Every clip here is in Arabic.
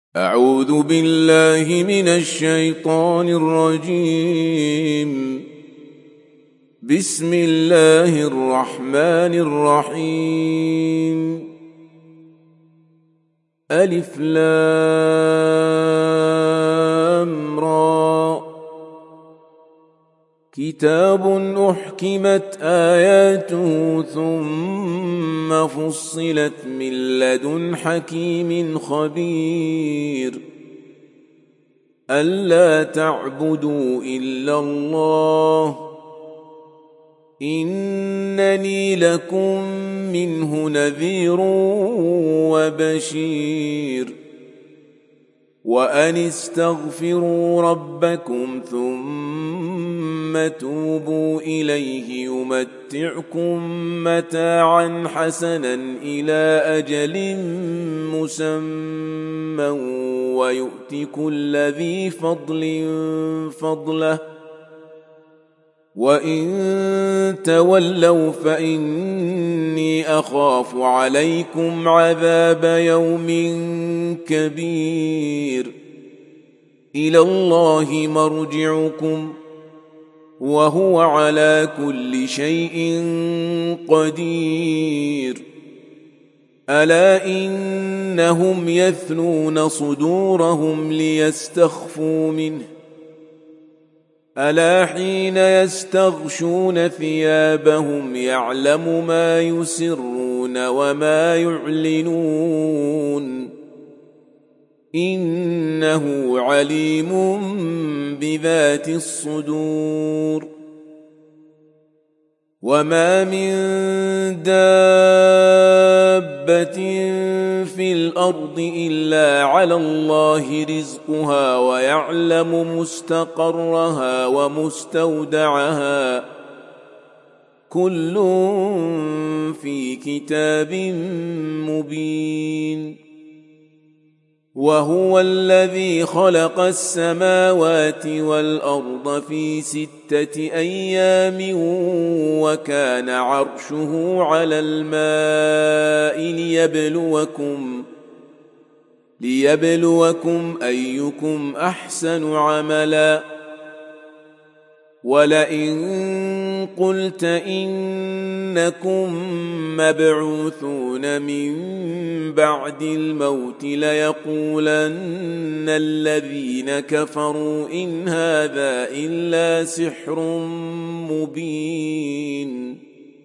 أعوذ بالله من الشيطان الرجيم. بسم الله الرحمن الرحيم. ألف لام را. كتاب أحكمت آياته ثم فصلت من لدن حكيم خبير. ألا تعبدوا إلا الله إنني لكم منه نذير وبشير. وأن استغفروا ربكم ثم توبوا إليه يمتعكم متاعا حسنا إلى أجل مسمى ويؤت كل ذي فضل فضله وإن تولوا فإني أخاف عليكم عذاب يوم كبير. إلى الله مرجعكم وهو على كل شيء قدير. ألا إنهم يثنون صدورهم ليستخفوا منه ألا حين يستغشون ثيابهم يعلم ما يسرون وما يعلنون إنه عليم بذات الصدور. وما من دابة في الأرض إلا على الله رزقها ويعلم مستقرها ومستودعها كل في كتاب مبين. وهو الذي خلق السماوات والأرض في 6 أيام وكان عرشه على الماء ليبلوكم أيكم أحسن عملا. ولئن قلت إنكم مبعوثون من بعد الموت ليقولن الذين كفروا إن هذا إلا سحر مبين.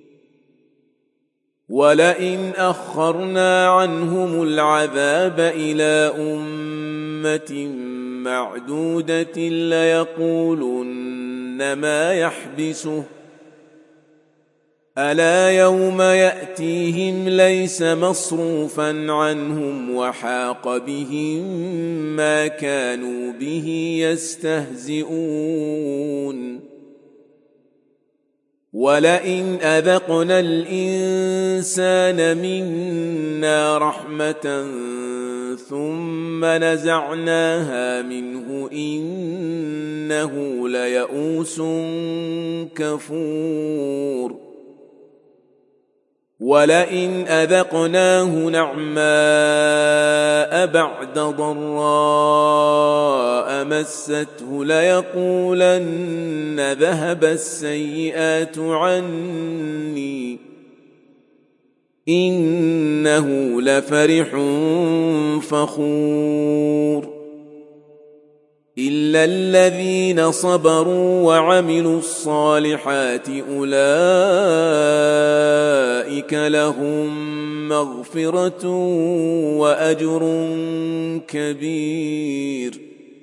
ولئن أخرنا عنهم العذاب إلى أمة معدودة ليقولن ما يحبسه ألا يوم يأتيهم ليس مصروفا عنهم وحاق بهم ما كانوا به يستهزئون. ولئن أذقنا الإنسان منا رحمة ثم نزعناها منه إنه ليئوس كفور. ولئن أذقناه نعماء بعد ضراء مسته ليقولن ذهب السيئات عني إنه لفرح فخور. إلا الذين صبروا وعملوا الصالحات أولئك لهم مغفرة وأجر كبير.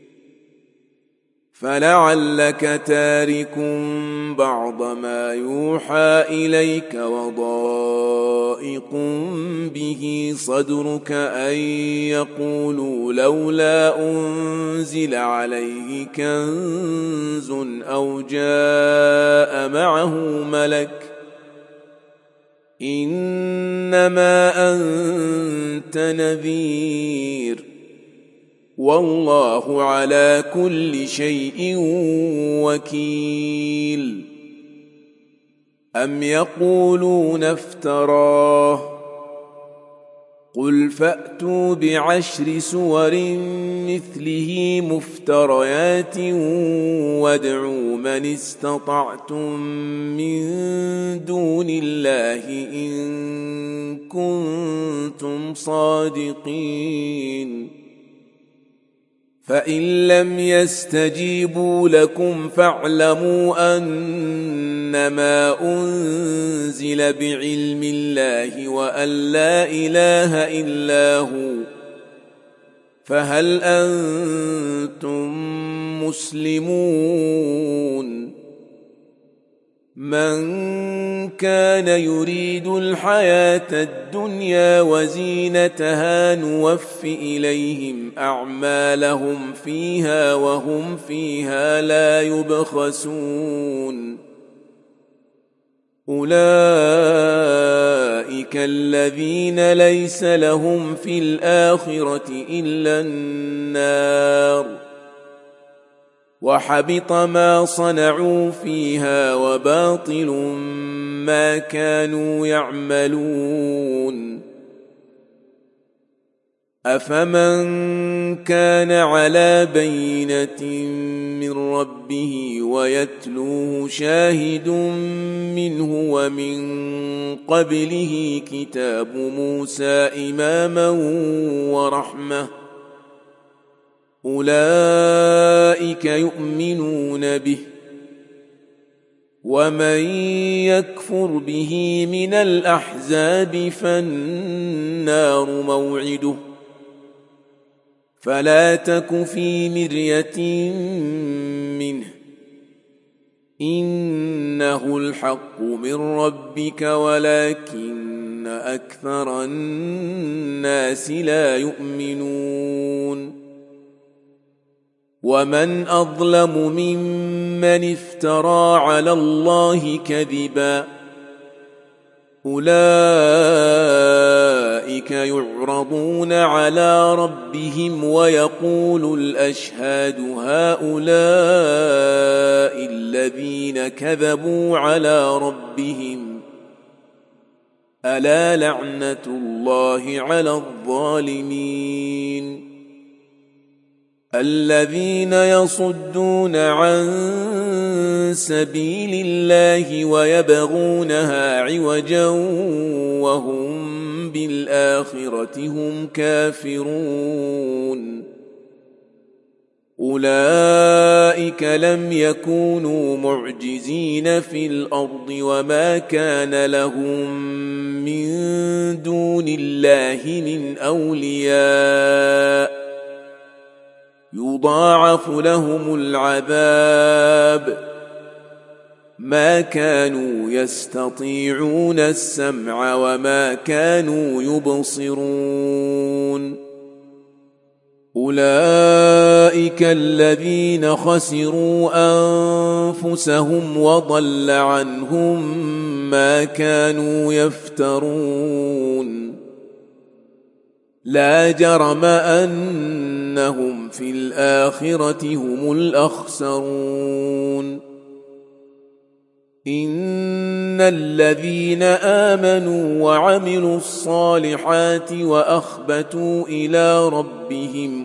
فلعلك تارك بعض ما يوحى إليك وضائق به صدرك أن يقولوا لولا أنزل عليه كنز أو جاء معه ملك إنما أنت نذير والله على كل شيء وكيل. أم يقولون افتراه قل فأتوا بعشر سور مثله مفتريات وادعوا من استطعتم من دون الله إن كنتم صادقين فإن لم يستجيبوا لكم فاعلموا أنما أنزل بعلم الله وأن لا إله إلا هو فهل أنتم مسلمون من كان يريد الحياة الدنيا وزينتها نوف إليهم أعمالهم فيها وهم فيها لا يبخسون أولئك الذين ليس لهم في الآخرة إلا النار وحبط ما صنعوا فيها وباطل ما كانوا يعملون أفمن كان على بينة من ربه ويتلوه شاهد منه ومن قبله كتاب موسى إماما ورحمة أولئك يؤمنون به ومن يكفر به من الأحزاب فالنار موعده فلا تك في مرية منه إنه الحق من ربك ولكن أكثر الناس لا يؤمنون ومن أظلم ممن افترى على الله كذبا أولئك يعرضون على ربهم ويقول الأشهاد هؤلاء الذين كذبوا على ربهم ألا لعنة الله على الظالمين الذين يصدون عن سبيل الله ويبغونها عوجا وهم بالآخرة هم كافرون أولئك لم يكونوا معجزين في الأرض وما كان لهم من دون الله من أولياء يضاعف لهم العذاب ما كانوا يستطيعون السمع وما كانوا يبصرون أولئك الذين خسروا أنفسهم وضل عنهم ما كانوا يفترون لا جرم أنهم في الآخرة هم الأخسرون إن الذين آمنوا وعملوا الصالحات وأخبتوا إلى ربهم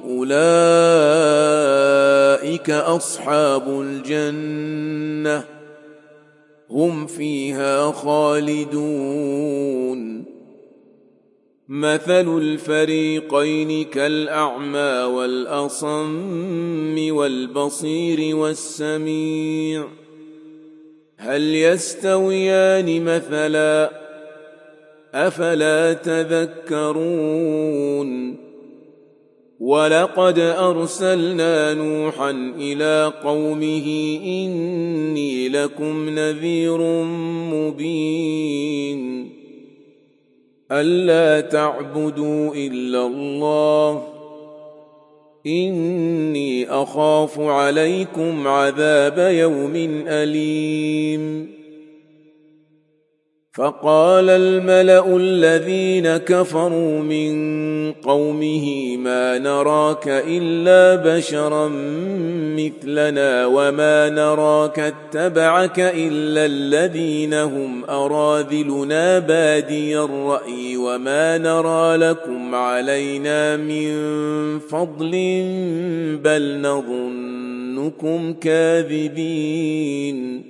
أولئك أصحاب الجنة هم فيها خالدون مثل الفريقين كالأعمى والأصم والبصير والسميع هل يستويان مثلا أفلا تذكرون ولقد أرسلنا نوحا إلى قومه إني لكم نذير مبين ألا تعبدوا إلا الله إني أخاف عليكم عذاب يوم أليم فقال الملأ الذين كفروا من قومه ما نراك إلا بشرا مثلنا وما نراك اتبعك إلا الذين هم أراذلنا بادي الرأي وما نرى لكم علينا من فضل بل نظنكم كاذبين.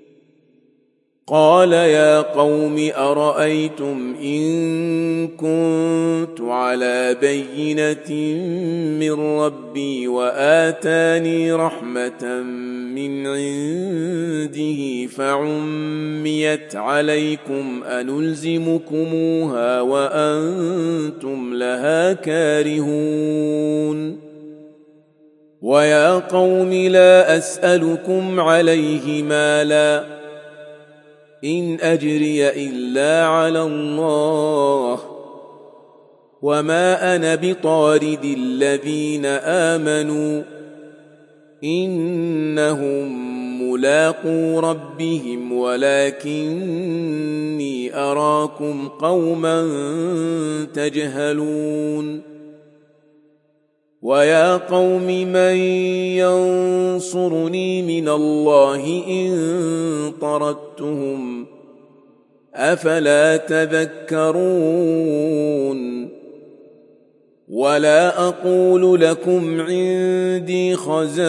قال يا قوم أرأيتم إن كنت على بينة من ربي وآتاني رحمة من عنده فعميت عليكم أنلزمكموها وأنتم لها كارهون. ويا قوم لا أسألكم عليه مالا إن أجري إلا على الله وما أنا بطارد الذين آمنوا إنهم ملاقو ربهم ولكني أراكم قوما تجهلون. ويا قوم من ينصرني من الله إن طردتهم أفلا تذكرون. ولا أقول لكم عندي خزائن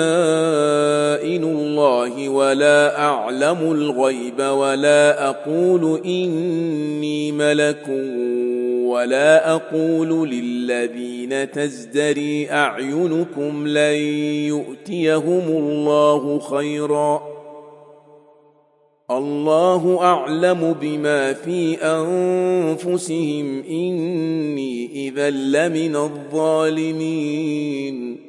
الله ولا أعلم الغيب ولا أقول إني ملك ولا أقول للذين تزدري أعينكم لن يؤتيهم الله خيرا الله أعلم بما في أنفسهم إني إذا لمن الظالمين.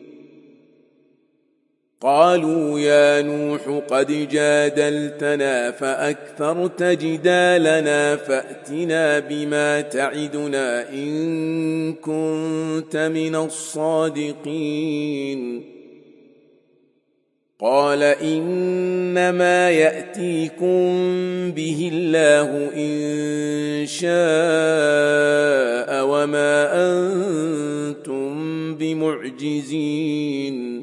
قالوا يا نوح قد جادلتنا فأكثرت جدالنا فأتنا بما تعدنا إن كنت من الصادقين. قال إنما يأتيكم به الله إن شاء وما أنتم بمعجزين.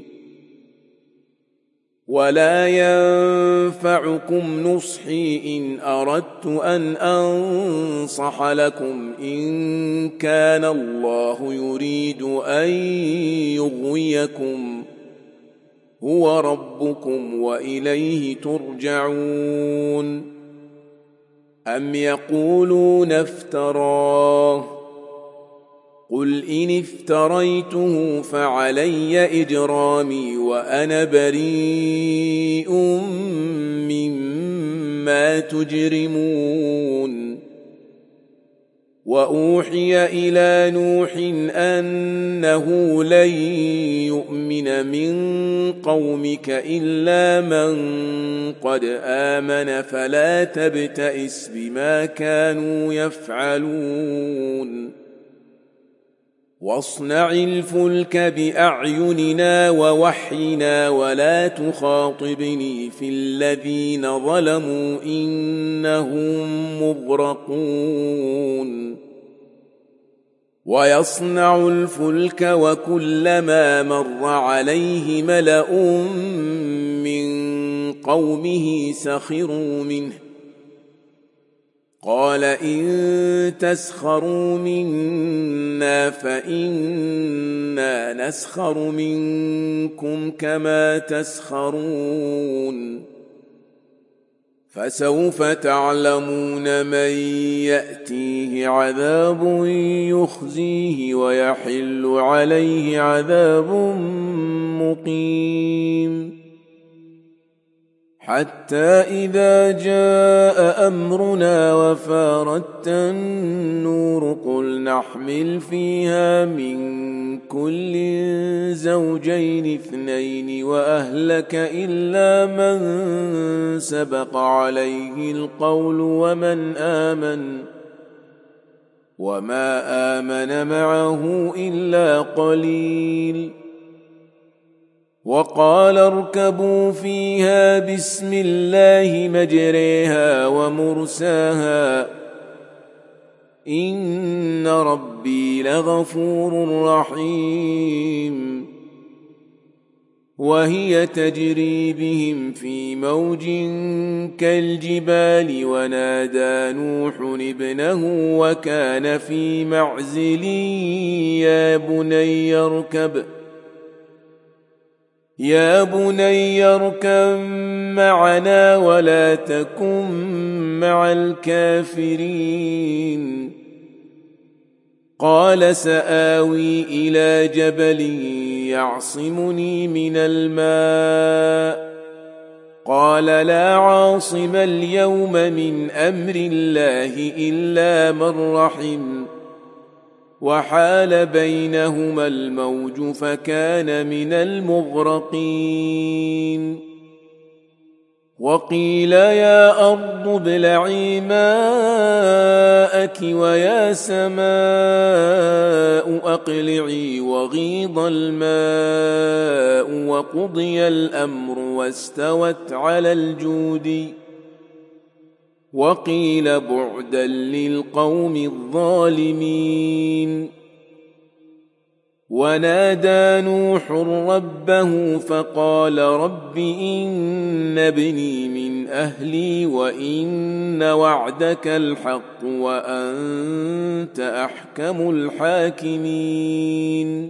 ولا ينفعكم نصحي إن أردت أن أنصح لكم إن كان الله يريد أن يغويكم هو ربكم وإليه ترجعون. أم يقولون افتراه قل إن افتريته فعلي إجرامي وأنا بريء مما تجرمون. وأوحي إلى نوح أنه لن يؤمن من قومك إلا من قد آمن فلا تبتئس بما كانوا يفعلون. واصنع الفلك بأعيننا ووحينا ولا تخاطبني في الذين ظلموا إنهم مغرقون. ويصنع الفلك وكلما مر عليه ملأ من قومه سخروا منه قال إن تسخروا منا فإنا نسخر منكم كما تسخرون. فسوف تعلمون من يأتيه عذاب يخزيه ويحل عليه عذاب مقيم. حتى إذا جاء أمرنا وفارت النور قل نحمل فيها من كل زوجين اثنين وأهلك إلا من سبق عليه القول وما آمن معه إلا قليل. وقال اركبوا فيها بسم الله مجريها ومرساها إن ربي لغفور رحيم وهي تجري بهم في موج كالجبال ونادى نوح ابنه وكان في معزل يا بني اركب معنا ولا تكن مع الكافرين قال سآوي إلى جبل يعصمني من الماء قال لا عاصم اليوم من أمر الله إلا من رحم وحال بينهما الموج فكان من المغرقين وقيل يا أرض ابلعي ماءك ويا سماء أقلعي وغيض الماء وقضي الأمر واستوت على الجود وقيل بعدا للقوم الظالمين ونادى نوح ربه فقال رب إن ابني من أهلي وإن وعدك الحق وأنت أحكم الحاكمين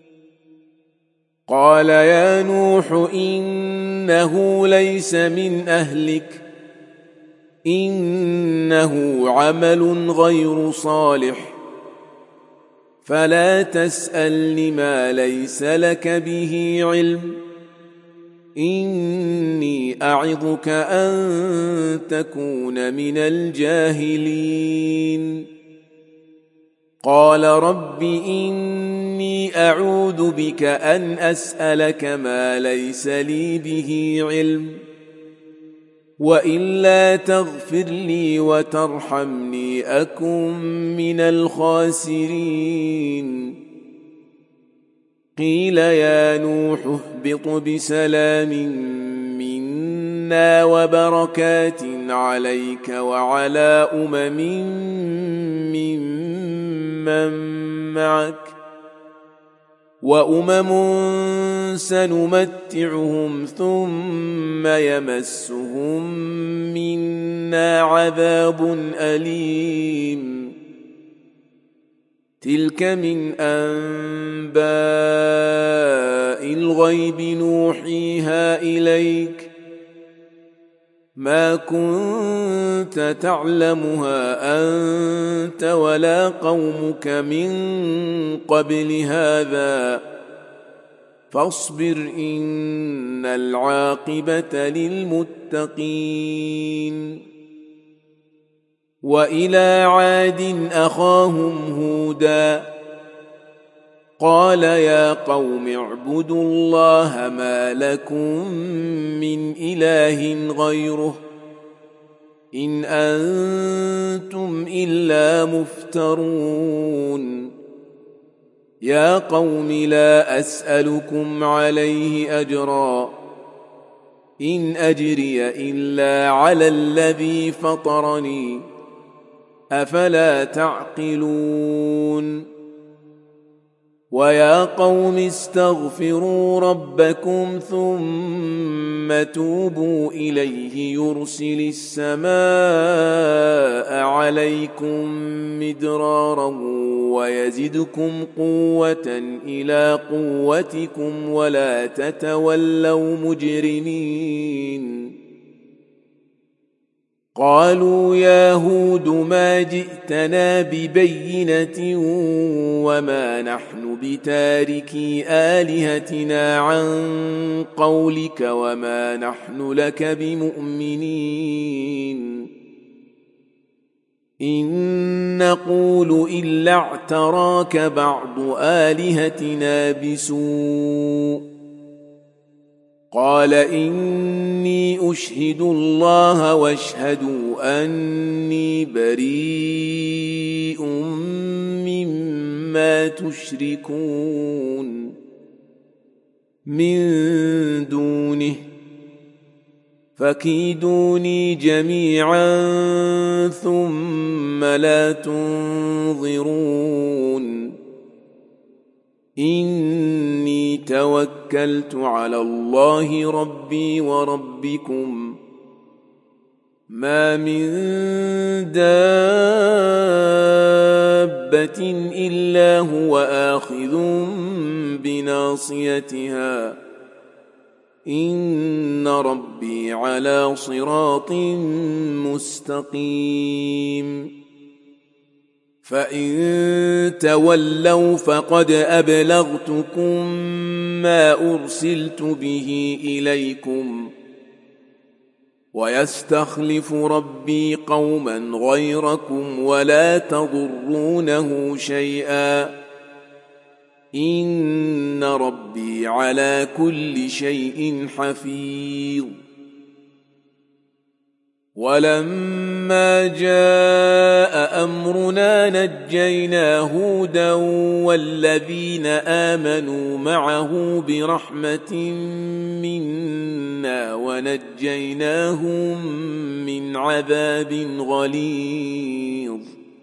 قال يا نوح إنه ليس من أهلك إنه عمل غير صالح فلا تسألني ما ليس لك به علم إني أعظك أن تكون من الجاهلين قال رب إني أعوذ بك أن أسألك ما ليس لي به علم وإلا تغفر لي وترحمني أكن من الخاسرين قيل يا نوح اهبط بسلام منا وبركات عليك وعلى ممن معك وأمم سنمتعهم ثم يمسهم منا عذاب أليم تلك من أنباء الغيب نوحيها إليك ما كنت تعلمها أنت ولا قومك من قبل هذا فاصبر إن العاقبة للمتقين وإلى عاد أخاهم هودا قال يا قوم اعبدوا الله ما لكم من إله غيره إن أنتم إلا مفترون يا قوم لا أسألكم عليه أجرا إن أجري إلا على الذي فطرني أفلا تعقلون ويا قوم استغفروا ربكم ثم توبوا إليه يرسل السماء عليكم مدرارا ويزدكم قوة إلى قوتكم ولا تتولوا مجرمين قالوا يا هود ما جئتنا ببينة وما نحن بتاركي آلهتنا عن قولك وما نحن لك بمؤمنين إن نقول إلا اعتراك بعض آلهتنا بسوء قال إني أشهد الله واشهدوا أني بريء مما تشركون من دونه فكيدوني جميعا ثم لا تنظرون إني توكلت على الله ربي وربكم ما من دابة إلا هو آخذ بناصيتها إن ربي على صراط مستقيم فإن تولوا فقد أبلغتكم ما أرسلت به إليكم ويستخلف ربي قوما غيركم ولا تضرونه شيئا إن ربي على كل شيء حفيظ ولما جاء أمرنا نجينا هودا والذين آمنوا معه برحمة منا ونجيناهم من عذاب غليظ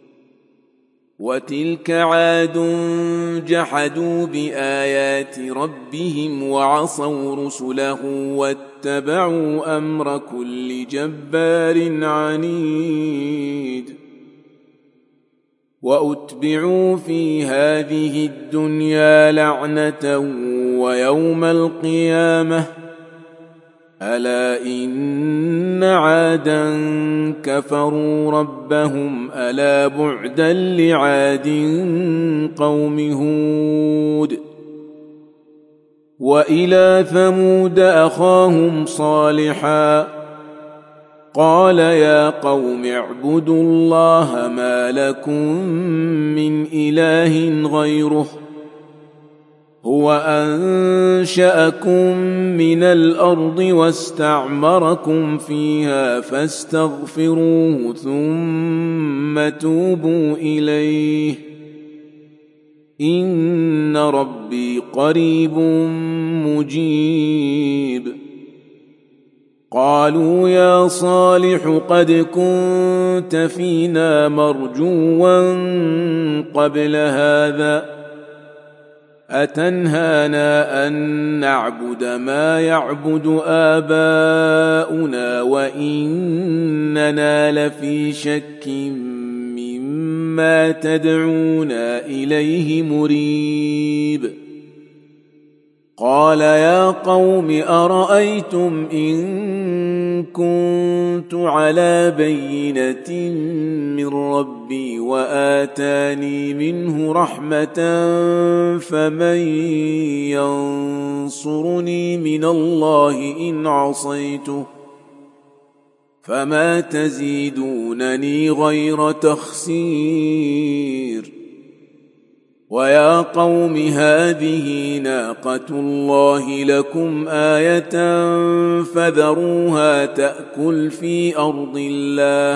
وتلك عاد جحدوا بآيات ربهم وعصوا رسله واتبعوا أمر كل جبار عنيد وأتبعوا في هذه الدنيا لعنة ويوم القيامة ألا إن عادا كفروا ربهم ألا بعدا لعاد قوم هود وإلى ثمود أخاهم صالحا قال يا قوم اعبدوا الله ما لكم من إله غيره هو أنشأكم من الأرض واستعمركم فيها فاستغفروه ثم توبوا إليه إن ربي قريب مجيب قالوا يا صالح قد كنت فينا مرجوا قبل هذا أتنهانا أن نعبد ما يعبد آباؤنا وإننا لفي شك مما تدعونا إليه مريب قال يا قوم أرأيتم إن كنت على بينة من ربي وآتاني منه رحمة فمن ينصرني من الله إن عصيته فما تزيدونني غير تخسير ويا قوم هذه ناقة الله لكم آية فذروها تأكل في أرض الله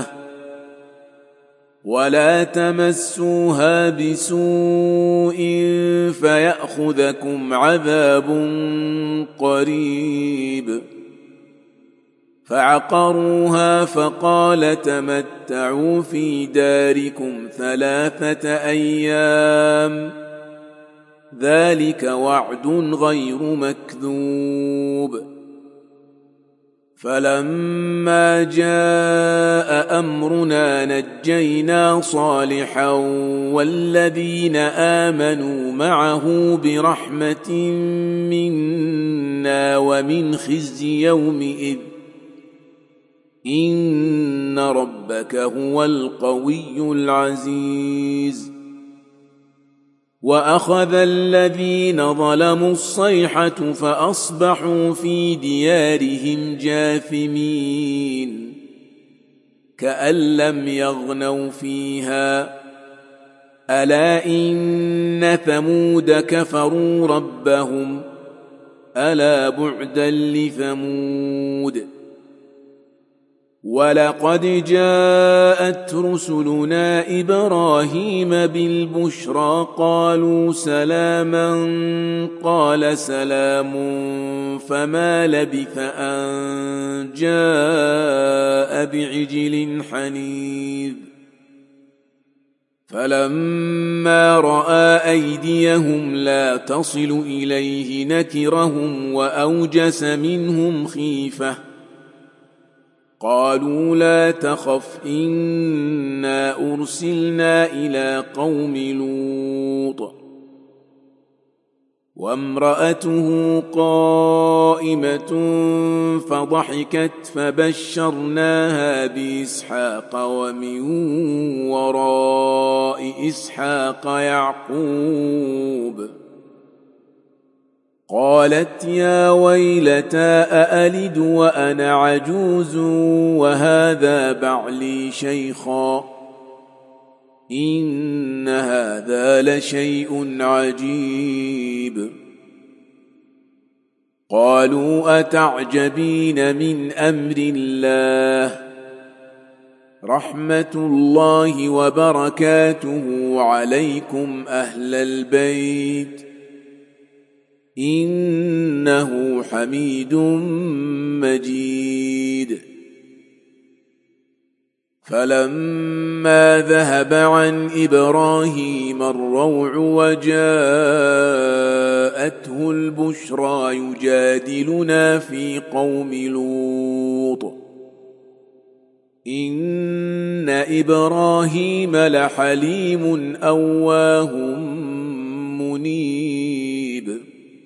ولا تمسوها بسوء فيأخذكم عذاب قريب فعقروها فقال تمتعوا في داركم 3 أيام ذلك وعد غير مكذوب فلما جاء أمرنا نجينا صالحا والذين آمنوا معه برحمة منا ومن خزي يومئذ إن ربك هو القوي العزيز وأخذ الذين ظلموا الصيحة فأصبحوا في ديارهم جاثمين كأن لم يغنوا فيها ألا إن ثمود كفروا ربهم ألا بعدا لثمود ولقد جاءت رسلنا إبراهيم بالبشرى قالوا سلاما قال سلام فما لبث أن جاء بعجل حنيذ فلما رأى أيديهم لا تصل إليه نكرهم وأوجس منهم خيفة قالوا لا تخف إنا أرسلنا إلى قوم لوط وامرأته قائمة فضحكت فبشرناها بإسحاق ومن وراء إسحاق يعقوب قالت يا ويلتى أألد وأنا عجوز وهذا بعلي شيخا إن هذا لشيء عجيب قالوا أتعجبين من أمر الله رحمة الله وبركاته عليكم أهل البيت إنه حميد مجيد فلما ذهب عن إبراهيم الروع وجاءته البشرى يجادلنا في قوم لوط إن إبراهيم لحليم أواه منيب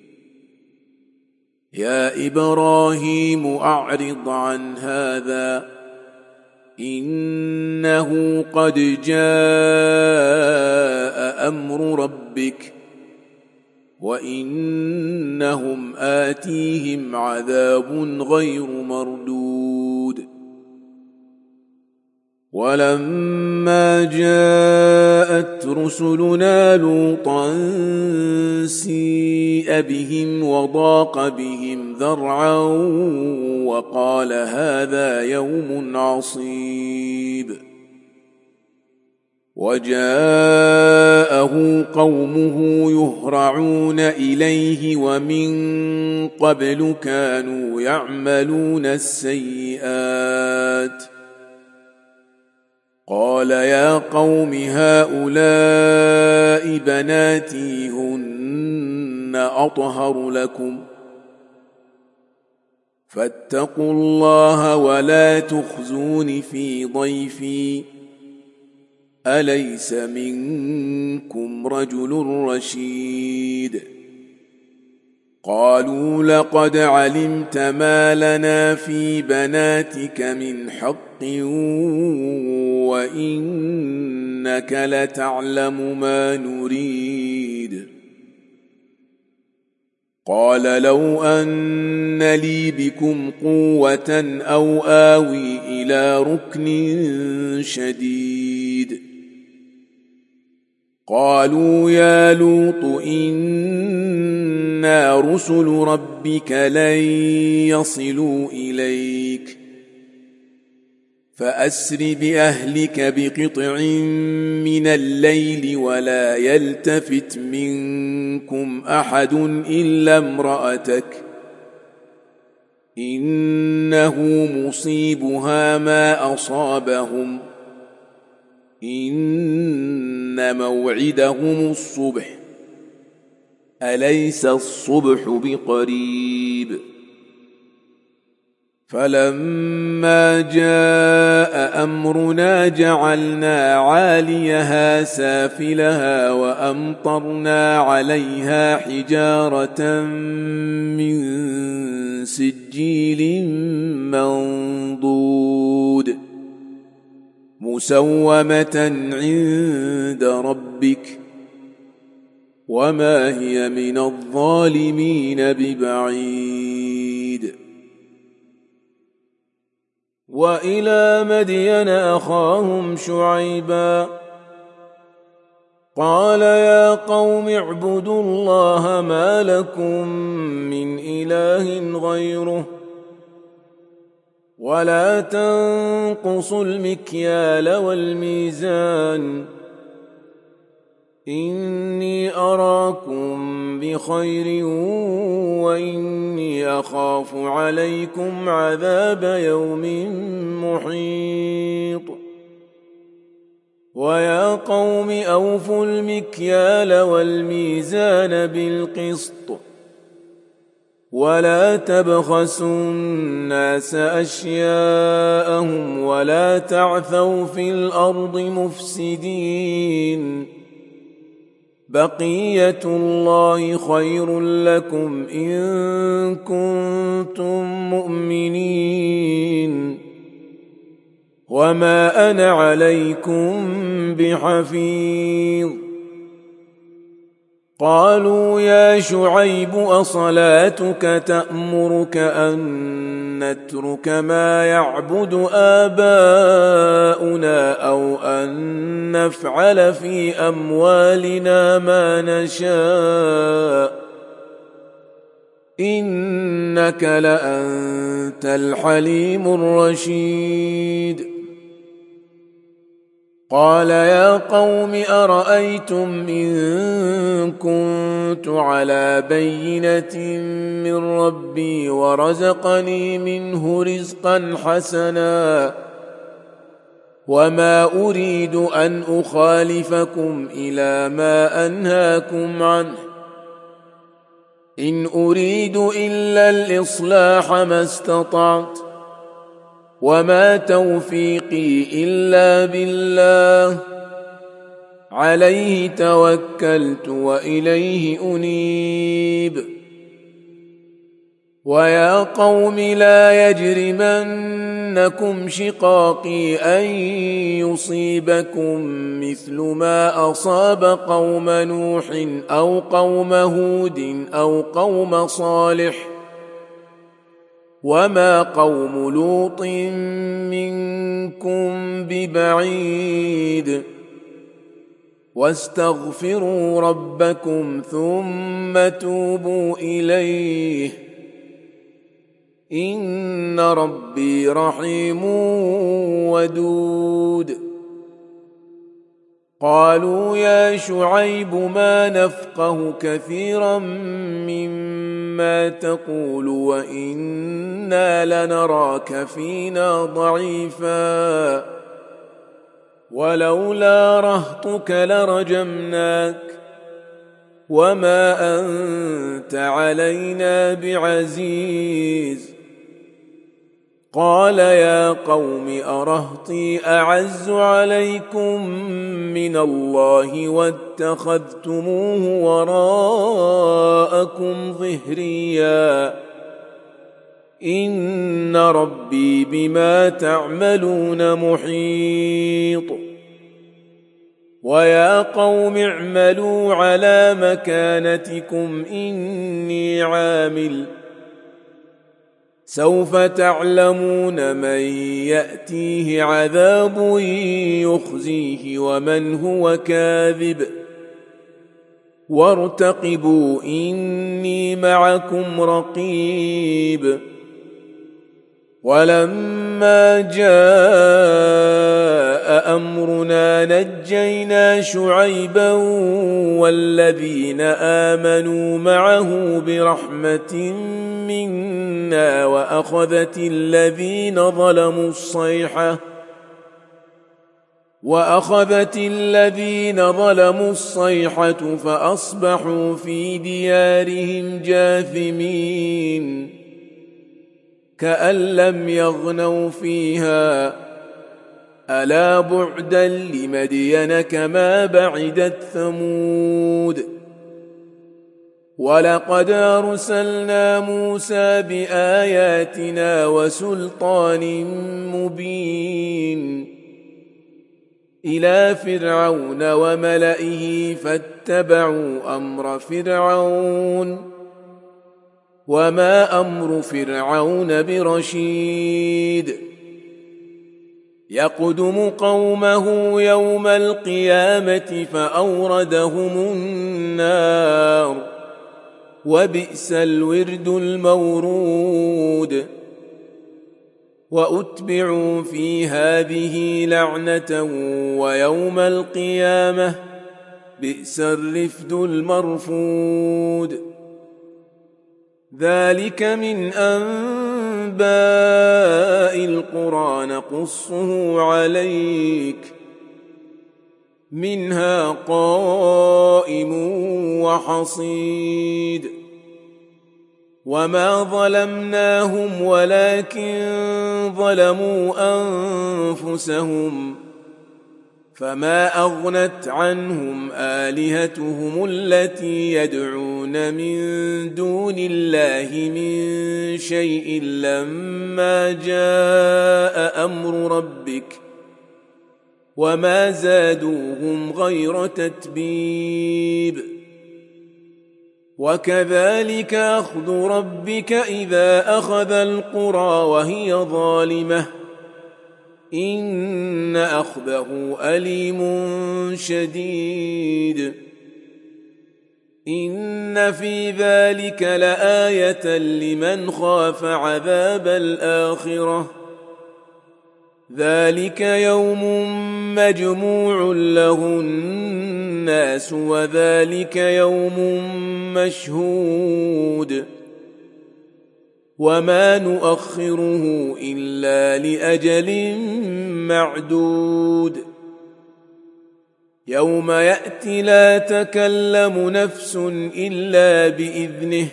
يا إبراهيم أعرض عن هذا إنه قد جاء أمر ربك وإنهم آتيهم عذاب غير مردود ولما جاءت رسلنا لوطا سيء بهم وضاق بهم ذرعا وقال هذا يوم عصيب وجاءه قومه يهرعون إليه ومن قبل كانوا يعملون السيئات قال يا قوم هؤلاء بناتي هن أطهر لكم فاتقوا الله ولا تخزون في ضيفي أليس منكم رجل رشيد قالوا لقد علمت ما لنا في بناتك من حق وإنك لتعلم ما نريد قال لو أن لي بكم قوة أو آوي إلى ركن شديد قالوا يا لوط إنا رسل ربك لن يصلوا إليك فأسر بأهلك بقطع من الليل ولا يلتفت منكم أحد إلا امرأتك إنه مصيبها ما أصابهم إن موعدهم الصبح أليس الصبح بقريب فلما جاء أمرنا جعلنا عاليها سافلها وأمطرنا عليها حجارة من سجيل منضود مسومة عند ربك وما هي من الظالمين ببعيد وإلى مدين أخاهم شعيبا قال يا قوم اعبدوا الله ما لكم من إله غيره ولا تنقصوا المكيال والميزان إني أراكم بخير وإني أخاف عليكم عذاب يوم محيط ويا قوم أوفوا المكيال والميزان بالقسط ولا تبخسوا الناس أشياءهم ولا تعثوا في الأرض مفسدين بقية الله خير لكم إن كنتم مؤمنين وما أنا عليكم بحفيظ قالوا يا شعيب أصلاتك تأمرك أن نترك ما يعبد آباؤنا أو أن نفعل في أموالنا ما نشاء إنك لأنت الحليم الرشيد قال يا قوم أرأيتم إن كنت على بينة من ربي ورزقني منه رزقا حسنا وما أريد أن أخالفكم إلى ما أنهاكم عنه إن أريد إلا الإصلاح ما استطعت وما توفيقي إلا بالله عليه توكلت وإليه أنيب ويا قوم لا يجرمنكم شقاقي أن يصيبكم مثل ما أصاب قوم نوح أو قوم هود أو قوم صالح وما قوم لوط منكم ببعيد واستغفروا ربكم ثم توبوا إليه إن ربي رحيم ودود قالوا يا شعيب ما نفقه كثيرا مما تقول وإنا لنراك فينا ضعيفا ولولا رهطك لرجمناك وما أنت علينا بعزيز قال يا قوم أرهطي أعز عليكم من الله واتخذتموه وراءكم ظهريا إن ربي بما تعملون محيط ويا قوم اعملوا على مكانتكم إني عامل سوف تعلمون من يأتيه عذاب يخزيه ومن هو كاذب وارتقبوا إني معكم رقيب ولما جاء أمرنا نجينا شعيبا والذين آمنوا معه برحمة منا وأخذت الذين ظلموا الصيحة فأصبحوا في ديارهم جاثمين كأن لم يغنوا فيها ألا بعدا لمدين كما بعدت ثمود ولقد أرسلنا موسى بآياتنا وسلطان مبين إلى فرعون وملئه فاتبعوا أمر فرعون وما أمر فرعون برشيد يقدم قومه يوم القيامة فأوردهم النار وبئس الورد المورود وأتبعوا في هذه لعنة ويوم القيامة بئس الرفد المرفود. ذلك من أنباء القرى نقصه عليك منها قائم وحصيد. وما ظلمناهم ولكن ظلموا أنفسهم فما أغنت عنهم آلهتهم التي يدعون من دون الله من شيء لما جاء أمر ربك وما زادوهم غير تتبيب. وكذلك أخذ ربك إذا أخذ القرى وهي ظالمة إن أخذه أليم شديد. إن في ذلك لآية لمن خاف عذاب الآخرة ذلك يوم مجموع له الناس وذلك يوم مشهود وما نؤخره إلا لأجل معدود. يوم يأتي لا تكلم نفس إلا بإذنه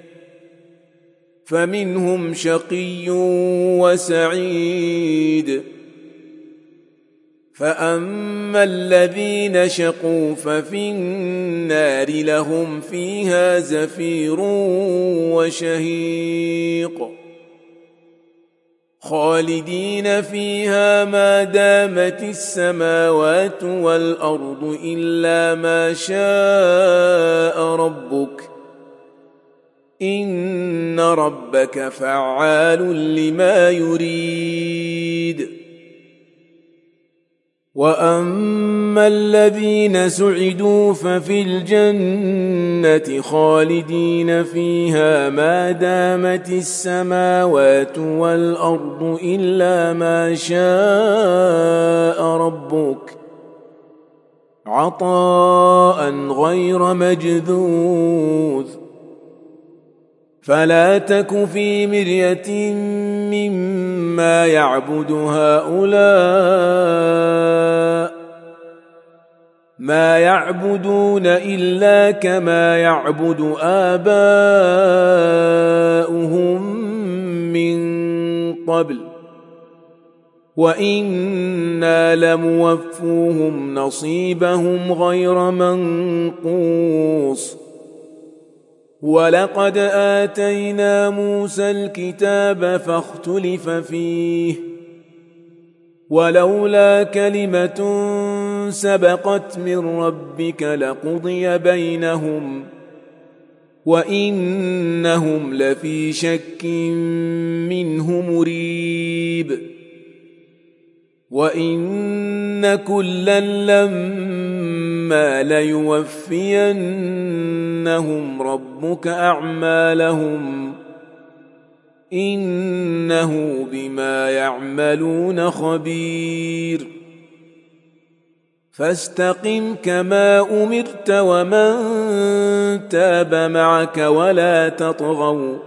فمنهم شقي وسعيد. فأما الذين شقوا ففي النار لهم فيها زفير وشهيق خالدين فيها ما دامت السماوات والأرض إلا ما شاء ربك إن ربك فعال لما يريد. وأما الذين سعدوا ففي الجنة خالدين فيها ما دامت السماوات والأرض إلا ما شاء ربك عطاء غير مجذوذ. فلا تك في مرية مما يعبد هؤلاء ما يعبدون إلا كما يعبد آباؤهم من قبل وإنا لموفوهم نصيبهم غير منقوص. ولقد آتينا موسى الكتاب فاختلف فيه ولولا كلمة سبقت من ربك لقضي بينهم وإنهم لفي شك منه مريب. وإن كلا لما ليوفينهم ربك أعمالهم إنه بما يعملون خبير. فاستقم كما أمرت ومن تاب معك ولا تطغوا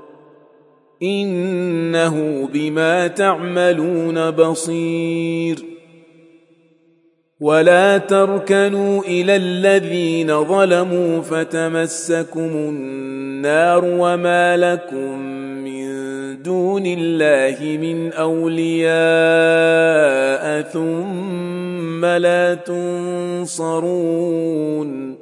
إنه بما تعملون بصير. ولا تركنوا إلى الذين ظلموا فتمسكم النار وما لكم من دون الله من أولياء ثم لا تنصرون.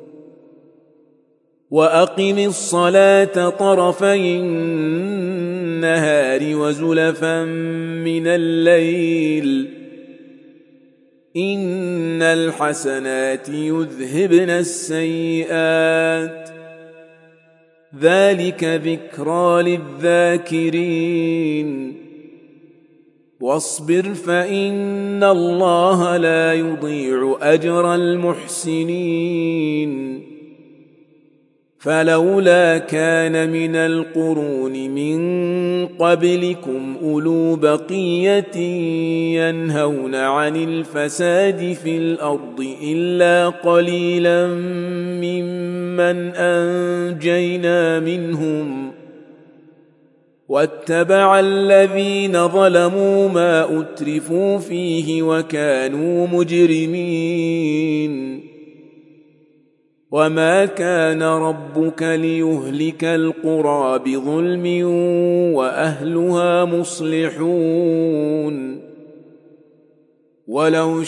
وأقم الصلاة طرفي النهار وزلفا من الليل إن الحسنات يذهبن السيئات ذلك ذكرى للذاكرين. واصبر فإن الله لا يضيع أجر المحسنين. فلولا كان من القرون من قبلكم أولو بقية ينهون عن الفساد في الأرض إلا قليلا ممن أنجينا منهم واتبع الذين ظلموا ما أترفوا فيه وكانوا مجرمين وما كان ربك ليهلك القرى بظلم وأهلها مصلحون ولو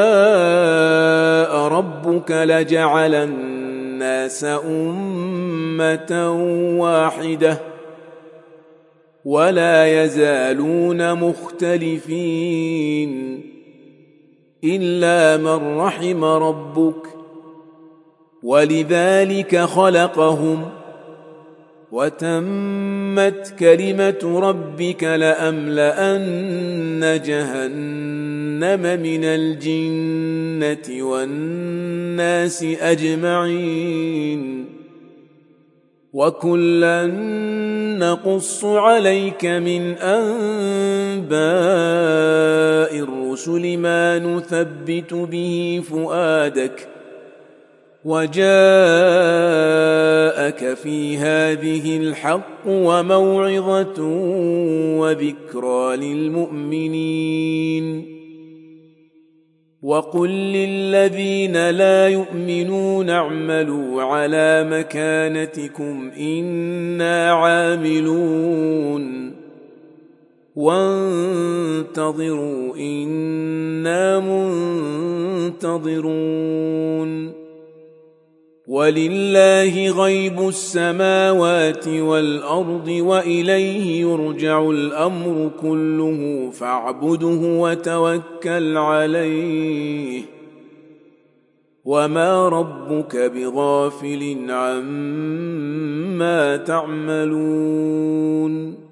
شاء ربك لجعل الناس أمة واحدة ولا يزالون مختلفين إلا من رحم ربك ولذلك خلقهم وتمت كلمة ربك لأملأن جهنم من الجنة والناس أجمعين وكلا نقص عليك من أنباء الرسل ما نثبت به فؤادك وجاءك في هذه الحق وموعظة وذكرى للمؤمنين وقل للذين لا يؤمنون اعملوا على مكانتكم إنا عاملون وانتظروا إنا منتظرون ولله غيب السماوات والأرض وإليه يرجع الأمر كله فاعبده وتوكل عليه وما ربك بغافل عما تعملون